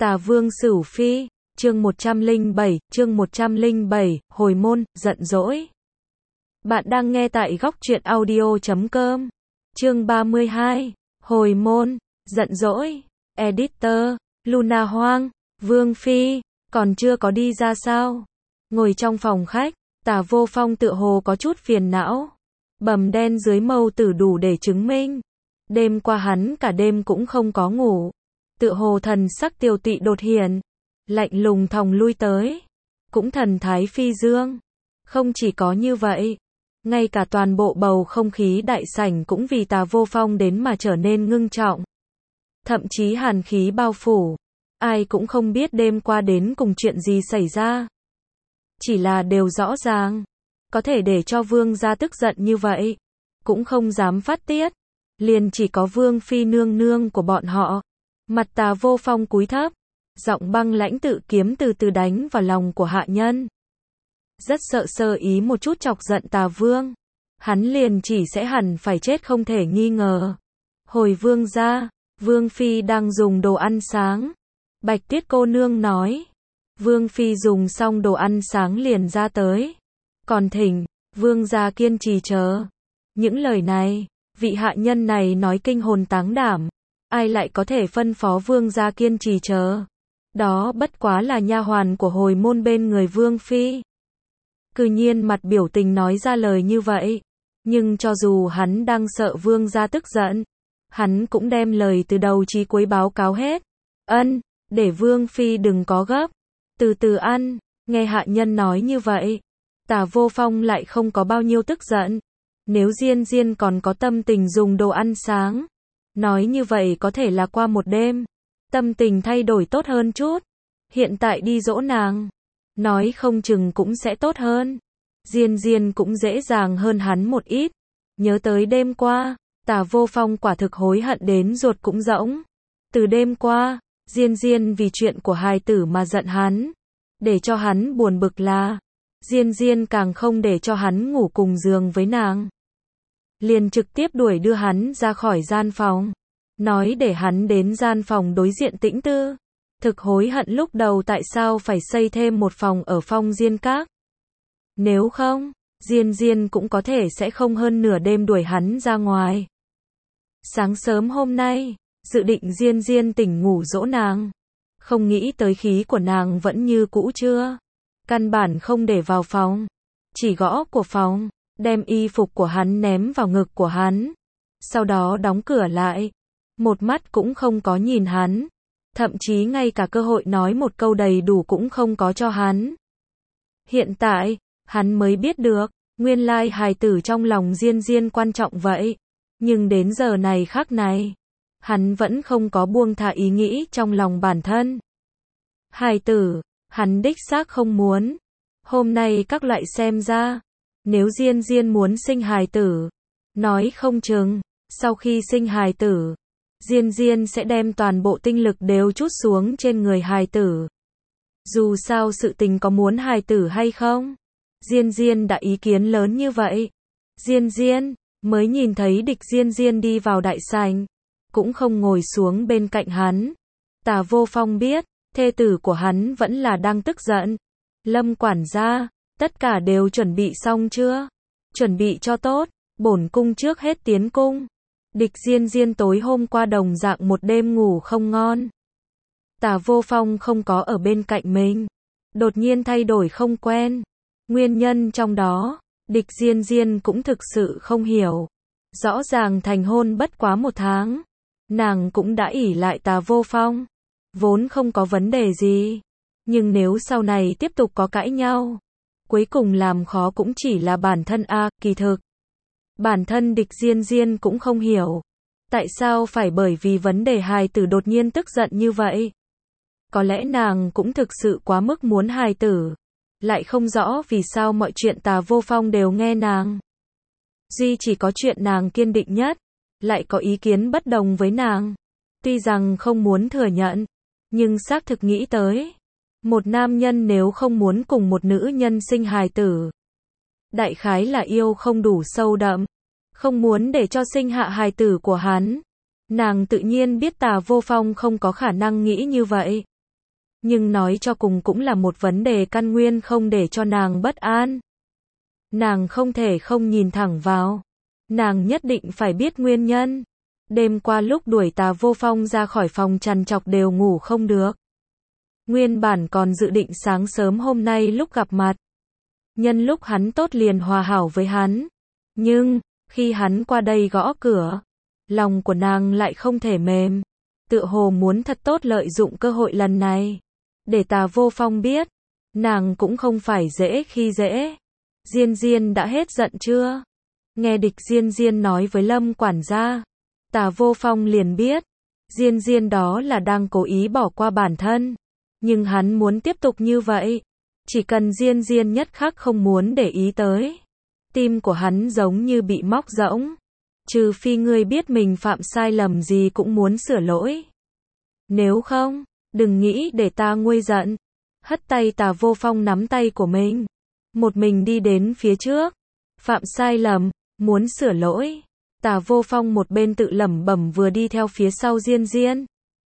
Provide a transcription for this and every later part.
Tà Vương Sửu Phi, chương 107, hồi môn, giận dỗi. Bạn đang nghe tại góc truyện audio.com. Chương 32, hồi môn, giận dỗi. Editor, Luna Hoang, Vương Phi, còn chưa có đi ra sao? Ngồi trong phòng khách, Tà Vô Phong tựa hồ có chút phiền não. Bầm đen dưới mâu tử đủ để chứng minh. Đêm qua hắn cả đêm cũng không có ngủ. Tựa hồ thần sắc tiêu tụy đột hiện, lạnh lùng thòng lui tới, cũng thần thái phi dương. Không chỉ có như vậy, ngay cả toàn bộ bầu không khí đại sảnh cũng vì Tà Vô Phong đến mà trở nên ngưng trọng. Thậm chí hàn khí bao phủ, ai cũng không biết đêm qua đến cùng chuyện gì xảy ra. Chỉ là đều rõ ràng, có thể để cho vương gia tức giận như vậy, cũng không dám phát tiết, liền chỉ có Vương Phi nương nương của bọn họ. Mặt Tà Vô Phong cúi thấp, giọng băng lãnh tự kiếm từ từ đánh vào lòng của hạ nhân. Rất sợ sơ ý một chút chọc giận Tà Vương, hắn liền chỉ sẽ hẳn phải chết không thể nghi ngờ. Hồi vương gia, Vương Phi đang dùng đồ ăn sáng. Bạch Tuyết cô nương nói. Vương Phi dùng xong đồ ăn sáng liền ra tới. Còn thỉnh, vương gia kiên trì chờ. Những lời này, vị hạ nhân này nói kinh hồn táng đảm. Ai lại có thể phân phó vương gia kiên trì chờ? Đó bất quá là nha hoàn của hồi môn bên người Vương Phi. Cư nhiên mặt biểu tình nói ra lời như vậy. Nhưng cho dù hắn đang sợ vương gia tức giận, hắn cũng đem lời từ đầu chí cuối báo cáo hết. Ân, để Vương Phi đừng có gấp, từ từ ăn. Nghe hạ nhân nói như vậy, Tà Vô Phong lại không có bao nhiêu tức giận. Nếu Diên Diên còn có tâm tình dùng đồ ăn sáng, nói như vậy có thể là qua một đêm, tâm tình thay đổi tốt hơn chút. Hiện tại đi dỗ nàng, nói không chừng cũng sẽ tốt hơn. Diên Diên cũng dễ dàng hơn hắn một ít. Nhớ tới đêm qua, Tà Vô Phong quả thực hối hận đến ruột cũng rỗng. Từ đêm qua, Diên Diên vì chuyện của hài tử mà giận hắn. Để cho hắn buồn bực là, Diên Diên càng không để cho hắn ngủ cùng giường với nàng. Liền trực tiếp đuổi đưa hắn ra khỏi gian phòng. Nói để hắn đến gian phòng đối diện tĩnh tư. Thực hối hận lúc đầu tại sao phải xây thêm một phòng ở Phong Diên Các. Nếu không, Diên Diên cũng có thể sẽ không hơn nửa đêm đuổi hắn ra ngoài. Sáng sớm hôm nay, dự định Diên Diên tỉnh ngủ dỗ nàng. Không nghĩ tới khí của nàng vẫn như cũ chưa. Căn bản không để vào phòng. Chỉ gõ của phòng, đem y phục của hắn ném vào ngực của hắn. Sau đó đóng cửa lại. Một mắt cũng không có nhìn hắn. Thậm chí ngay cả cơ hội nói một câu đầy đủ cũng không có cho hắn. Hiện tại, hắn mới biết được, nguyên lai hài tử trong lòng Diên Diên quan trọng vậy. Nhưng đến giờ này khắc này, hắn vẫn không có buông thả ý nghĩ trong lòng bản thân. Hài tử, hắn đích xác không muốn. Hôm nay các loại xem ra, nếu Diên Diên muốn sinh hài tử, nói không chừng, sau khi sinh hài tử, Diên Diên sẽ đem toàn bộ tinh lực đều trút xuống trên người hài tử. Dù sao sự tình có muốn hài tử hay không, Diên Diên đã ý kiến lớn như vậy. Diên Diên mới nhìn thấy địch Diên Diên đi vào đại sảnh, cũng không ngồi xuống bên cạnh hắn. Tà Vô Phong biết, thê tử của hắn vẫn là đang tức giận. Lâm quản gia, tất cả đều chuẩn bị xong chưa? Chuẩn bị cho tốt, bổn cung trước hết tiến cung. Địch Diên Diên tối hôm qua đồng dạng một đêm ngủ không ngon. Tà Vô Phong không có ở bên cạnh mình. Đột nhiên thay đổi không quen. Nguyên nhân trong đó, địch Diên Diên cũng thực sự không hiểu. Rõ ràng thành hôn bất quá 1 tháng. Nàng cũng đã ỷ lại Tà Vô Phong. Vốn không có vấn đề gì. Nhưng nếu sau này tiếp tục có cãi nhau, cuối cùng làm khó cũng chỉ là bản thân kỳ thực. Bản thân địch Diên Diên cũng không hiểu. Tại sao phải bởi vì vấn đề hài tử đột nhiên tức giận như vậy? Có lẽ nàng cũng thực sự quá mức muốn hài tử. Lại không rõ vì sao mọi chuyện Tà Vô Phong đều nghe nàng. Duy chỉ có chuyện nàng kiên định nhất, lại có ý kiến bất đồng với nàng. Tuy rằng không muốn thừa nhận, nhưng xác thực nghĩ tới. Một nam nhân nếu không muốn cùng một nữ nhân sinh hài tử, đại khái là yêu không đủ sâu đậm, không muốn để cho sinh hạ hài tử của hắn. Nàng tự nhiên biết Tà Vô Phong không có khả năng nghĩ như vậy. Nhưng nói cho cùng cũng là một vấn đề căn nguyên không để cho nàng bất an. Nàng không thể không nhìn thẳng vào. Nàng nhất định phải biết nguyên nhân. Đêm qua lúc đuổi Tà Vô Phong ra khỏi phòng trằn trọc đều ngủ không được. Nguyên bản còn dự định sáng sớm hôm nay lúc gặp mặt. Nhân lúc hắn tốt liền hòa hảo với hắn. Nhưng, khi hắn qua đây gõ cửa, lòng của nàng lại không thể mềm. Tựa hồ muốn thật tốt lợi dụng cơ hội lần này. Để Tà Vô Phong biết, nàng cũng không phải dễ khi dễ. Diên Diên đã hết giận chưa? Nghe Địch Diên Diên nói với Lâm quản gia, Tà Vô Phong liền biết, Diên Diên đó là đang cố ý bỏ qua bản thân. Nhưng hắn muốn tiếp tục như vậy. Chỉ cần Diên Diên nhất khắc không muốn để ý tới. Tim của hắn giống như bị móc rỗng. Trừ phi ngươi biết mình phạm sai lầm gì cũng muốn sửa lỗi. Nếu không, đừng nghĩ để ta nguôi giận. Hất tay Tà Vô Phong nắm tay của mình. Một mình đi đến phía trước. Phạm sai lầm, muốn sửa lỗi. Tà Vô Phong một bên tự lẩm bẩm vừa đi theo phía sau Diên Diên.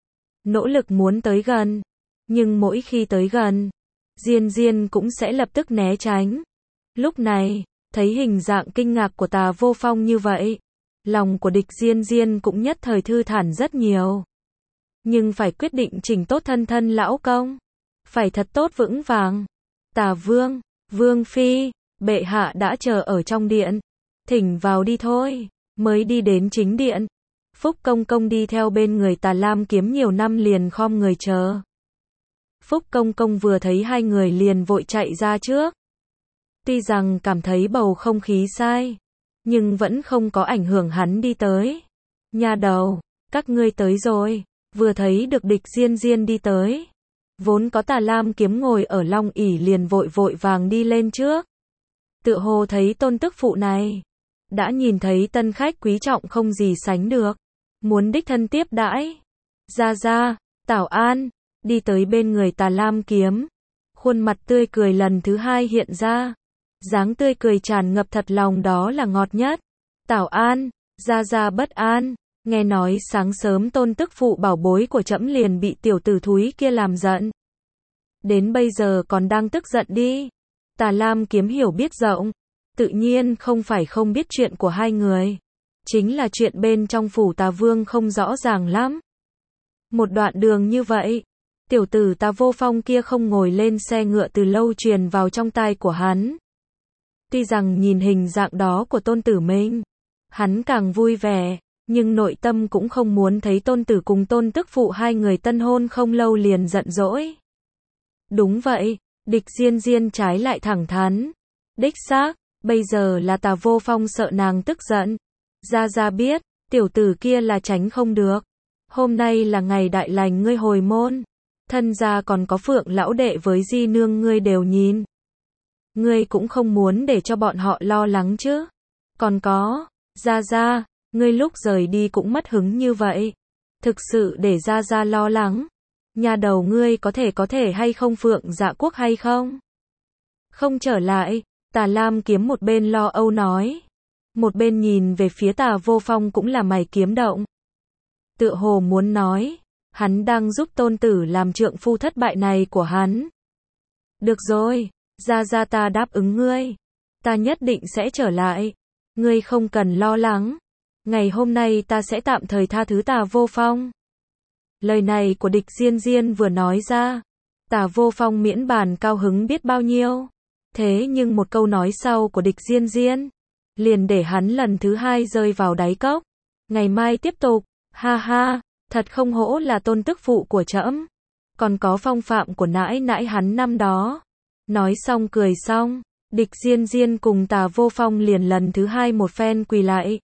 Nỗ lực muốn tới gần. Nhưng mỗi khi tới gần, Diên Diên cũng sẽ lập tức né tránh. Lúc này, thấy hình dạng kinh ngạc của Tà Vô Phong như vậy, lòng của Địch Diên Diên cũng nhất thời thư thản rất nhiều. Nhưng phải quyết định chỉnh tốt thân thân lão công. Phải thật tốt vững vàng. Tà Vương, Vương Phi, bệ hạ đã chờ ở trong điện. Thỉnh vào đi thôi. Mới đi đến chính điện. Phúc Công Công đi theo bên người Tà Lam Kiếm nhiều năm liền khom người chờ. Phúc Công Công vừa thấy hai người liền vội chạy ra trước. Tuy rằng cảm thấy bầu không khí sai, nhưng vẫn không có ảnh hưởng hắn đi tới. Nha đầu, các ngươi tới rồi. Vừa thấy được Địch Diên Diên đi tới. Vốn có Tà Lam Kiếm ngồi ở long ỷ liền vội vội vàng đi lên trước. Tựa hồ thấy tôn tức phụ này. Đã nhìn thấy tân khách quý trọng không gì sánh được. Muốn đích thân tiếp đãi. Ra, Tảo An. Đi tới bên người Tà Lam Kiếm. Khuôn mặt tươi cười lần thứ hai hiện ra. Dáng tươi cười tràn ngập thật lòng đó là ngọt nhất. Tảo An, ra bất an. Nghe nói sáng sớm tôn tức phụ bảo bối của trẫm liền bị tiểu tử thúi kia làm giận. Đến bây giờ còn đang tức giận đi. Tà Lam Kiếm hiểu biết rộng. Tự nhiên không phải không biết chuyện của hai người. Chính là chuyện bên trong phủ Tà Vương không rõ ràng lắm. Một đoạn đường như vậy. Tiểu tử Tà Vô Phong kia không ngồi lên xe ngựa từ lâu truyền vào trong tai của hắn. Tuy rằng nhìn hình dạng đó của tôn tử mình, hắn càng vui vẻ, nhưng nội tâm cũng không muốn thấy tôn tử cùng tôn tức phụ hai người tân hôn không lâu liền giận dỗi. Đúng vậy, Địch Diên Diên trái lại thẳng thắn. Đích xác, bây giờ là Tà Vô Phong sợ nàng tức giận. Ra biết, tiểu tử kia là tránh không được. Hôm nay là ngày đại lành ngươi hồi môn. Thân gia còn có Phượng lão đệ với di nương ngươi đều nhìn. Ngươi cũng không muốn để cho bọn họ lo lắng chứ. Còn có, ra, ngươi lúc rời đi cũng mất hứng như vậy. Thực sự để ra lo lắng. Nhà đầu ngươi có thể hay không Phượng Dạ Quốc hay không? Không trở lại, Tà Lam Kiếm một bên lo âu nói. Một bên nhìn về phía Tà Vô Phong cũng là mày kiếm động. Tựa hồ muốn nói, hắn đang giúp tôn tử làm trượng phu thất bại này của hắn. Được rồi, ra ta đáp ứng ngươi. Ta nhất định sẽ trở lại. Ngươi không cần lo lắng. Ngày hôm nay ta sẽ tạm thời tha thứ Tà Vô Phong. Lời này của Địch Diên Diên vừa nói ra. Tà Vô Phong miễn bàn cao hứng biết bao nhiêu. Thế nhưng một câu nói sau của Địch Diên Diên liền để hắn lần thứ hai rơi vào đáy cốc. Ngày mai tiếp tục. Ha, thật không hổ là tôn tức phụ của trẫm. Còn có phong phạm của nãi nãi hắn năm đó. Nói xong cười xong, Địch Diên Diên cùng Tà Vô Phong liền lần thứ hai một phen quỳ lại.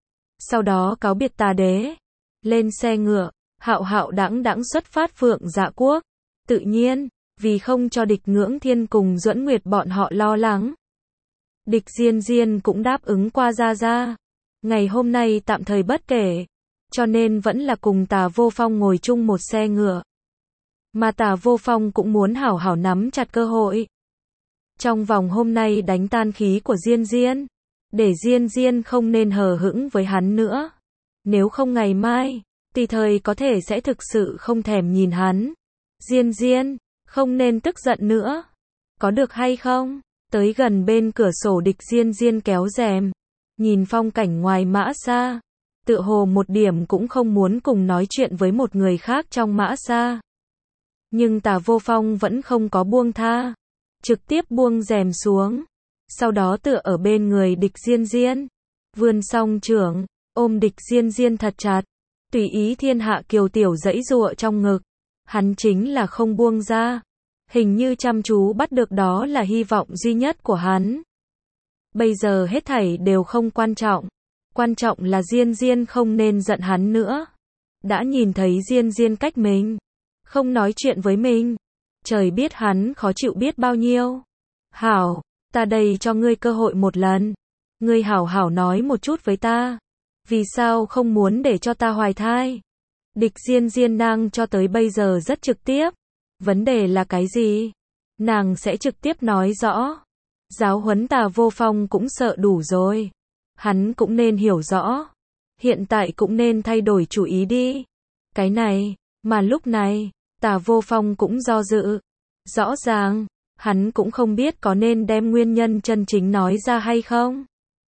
Sau đó cáo biệt Tà Đế. Lên xe ngựa, hạo đãng xuất phát Phượng Dạ Quốc. Tự nhiên, vì không cho Địch Ngưỡng Thiên cùng Duẫn Nguyệt bọn họ lo lắng. Địch Diên Diên cũng đáp ứng qua ra. Ngày hôm nay tạm thời bất kể. Cho nên vẫn là cùng Tà Vô Phong ngồi chung một xe ngựa. Mà Tà Vô Phong cũng muốn hảo hảo nắm chặt cơ hội. Trong vòng hôm nay đánh tan khí của Diên Diên. Để Diên Diên không nên hờ hững với hắn nữa. Nếu không ngày mai, tùy thời có thể sẽ thực sự không thèm nhìn hắn. Diên Diên, không nên tức giận nữa. Có được hay không? Tới gần bên cửa sổ Địch Diên Diên kéo rèm, nhìn phong cảnh ngoài Mã Sa. Tựa hồ một điểm cũng không muốn cùng nói chuyện với một người khác trong Mã Sa. Nhưng Tà Vô Phong vẫn không có buông tha. Trực tiếp buông rèm xuống. Sau đó tựa ở bên người Địch Diên Diên. Vươn song trưởng, ôm Địch Diên Diên thật chặt. Tùy ý thiên hạ kiều tiểu giãy giụa trong ngực. Hắn chính là không buông ra. Hình như chăm chú bắt được đó là hy vọng duy nhất của hắn. Bây giờ hết thảy đều không quan trọng. Quan trọng là Diên Diên không nên giận hắn nữa. Đã nhìn thấy Diên Diên cách mình, không nói chuyện với mình. Trời biết hắn khó chịu biết bao nhiêu. Hảo, ta đây cho ngươi cơ hội một lần. Ngươi hảo hảo nói một chút với ta. Vì sao không muốn để cho ta hoài thai? Địch Diên Diên nàng cho tới bây giờ rất trực tiếp. Vấn đề là cái gì? Nàng sẽ trực tiếp nói rõ. Giáo huấn Tà Vô Phong cũng sợ đủ rồi. Hắn cũng nên hiểu rõ. Hiện tại cũng nên thay đổi chủ ý đi. Cái này, mà lúc này, Tà Vô Phong cũng do dự. Rõ ràng, hắn cũng không biết có nên đem nguyên nhân chân chính nói ra hay không.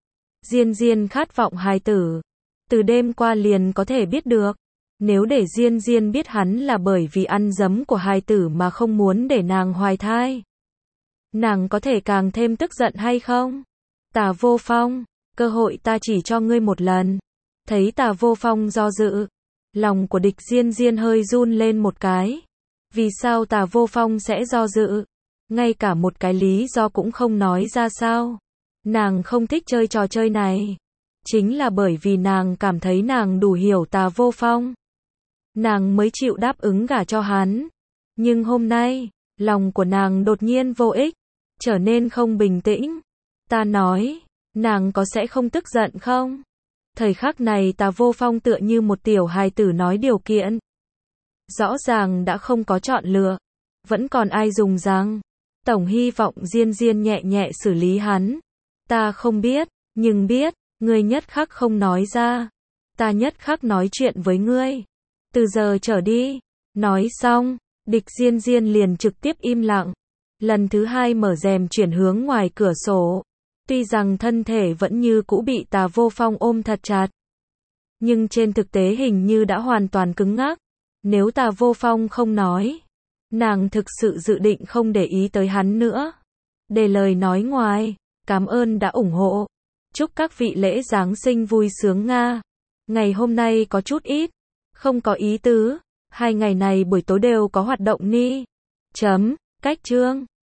Diên Diên khát vọng hài tử. Từ đêm qua liền có thể biết được. Nếu để Diên Diên biết hắn là bởi vì ăn dấm của hài tử mà không muốn để nàng hoài thai. Nàng có thể càng thêm tức giận hay không? Tà Vô Phong, cơ hội ta chỉ cho ngươi một lần. Thấy Tà Vô Phong do dự. Lòng của Địch Diên Diên hơi run lên một cái. Vì sao Tà Vô Phong sẽ do dự? Ngay cả một cái lý do cũng không nói ra sao? Nàng không thích chơi trò chơi này. Chính là bởi vì nàng cảm thấy nàng đủ hiểu Tà Vô Phong. Nàng mới chịu đáp ứng gả cho hắn. Nhưng hôm nay, lòng của nàng đột nhiên vô ích, trở nên không bình tĩnh. Ta nói, nàng có sẽ không tức giận không? Thời khắc này Tà Vô Phong tựa như một tiểu hài tử nói điều kiện. Rõ ràng đã không có chọn lựa. Vẫn còn ai dùng rằng. Tổng hy vọng Diên Diên nhẹ nhẹ xử lý hắn. Ta không biết, nhưng biết, ngươi nhất khắc không nói ra. Ta nhất khắc nói chuyện với ngươi. Từ giờ trở đi. Nói xong, Địch Diên Diên liền trực tiếp im lặng. Lần thứ hai mở rèm chuyển hướng ngoài cửa sổ. Tuy rằng thân thể vẫn như cũ bị Tà Vô Phong ôm thật chặt. Nhưng trên thực tế hình như đã hoàn toàn cứng ngắc. Nếu Tà Vô Phong không nói, nàng thực sự dự định không để ý tới hắn nữa. Để lời nói ngoài, cảm ơn đã ủng hộ. Chúc các vị lễ Giáng sinh vui sướng Nga. Ngày hôm nay có chút ít, không có ý tứ. 2 ngày này buổi tối đều có hoạt động ni. Cách chương.